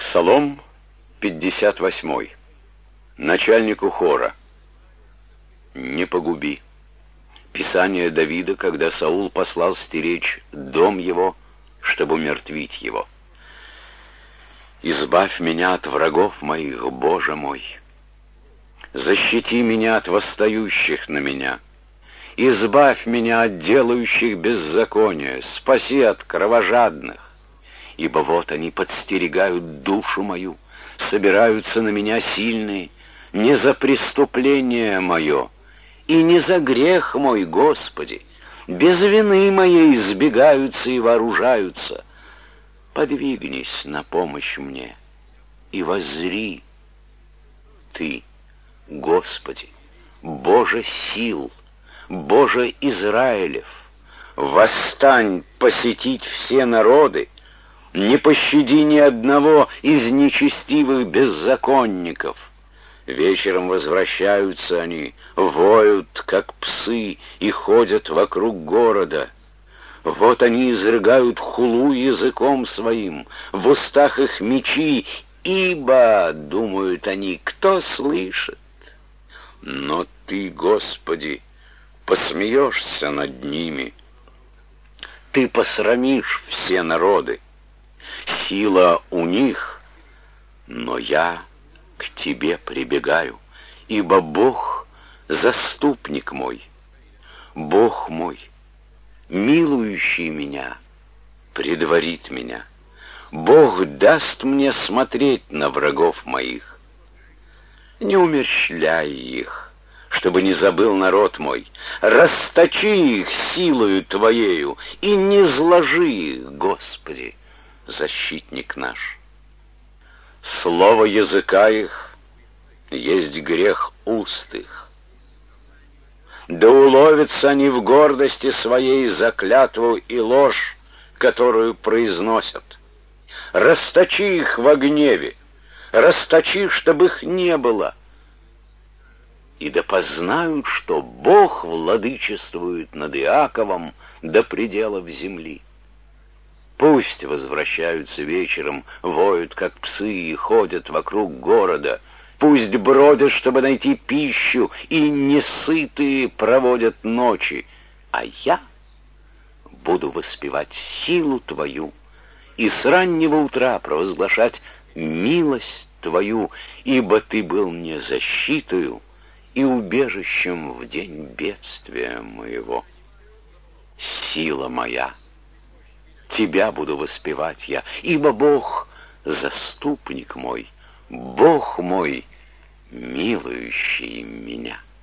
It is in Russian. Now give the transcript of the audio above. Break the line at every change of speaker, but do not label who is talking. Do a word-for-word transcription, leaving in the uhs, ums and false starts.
Псалом пятьдесят восьмой. Начальнику хора. Не погуби. Писание Давида, когда Саул послал стеречь дом его, чтобы умертвить его. Избавь меня от врагов моих, Боже мой. Защити меня от восстающих на меня. Избавь меня от делающих беззаконие, спаси от кровожадных. Ибо вот они подстерегают душу мою, собираются на меня сильные, не за преступление мое и не за грех мой, Господи, без вины моей избегаются и вооружаются. Подвигнись на помощь мне и воззри. Ты, Господи, Боже сил, Боже Израилев, восстань посетить все народы, не пощади ни одного из нечестивых беззаконников. Вечером возвращаются они, воют, как псы, и ходят вокруг города. Вот они изрыгают хулу языком своим, в устах их мечи, ибо, думают они, кто слышит? Но Ты, Господи, посмеешься над ними. Ты посрамишь все народы. Сила у них, но я к Тебе прибегаю, ибо Бог — заступник мой, Бог мой, милующий меня, предварит меня. Бог даст мне смотреть на врагов моих. Не умерщвляй их, чтобы не забыл народ мой, расточи их силою Твоею и не зложи их, Господи, защитник наш. Слово языка их есть грех уст их. Да уловятся они в гордости своей за клятву и ложь, которую произносят. Расточи их во гневе, расточи, чтобы их не было. И да познают, что Бог владычествует над Иаковом до пределов земли. Пусть возвращаются вечером, воют, как псы, и ходят вокруг города. Пусть бродят, чтобы найти пищу, и несытые проводят ночи. А я буду воспевать силу Твою и с раннего утра провозглашать милость Твою, ибо Ты был мне защитою и убежищем в день бедствия моего. Сила моя, Тебя буду воспевать я, ибо Бог — заступник мой, Бог мой, милующий меня.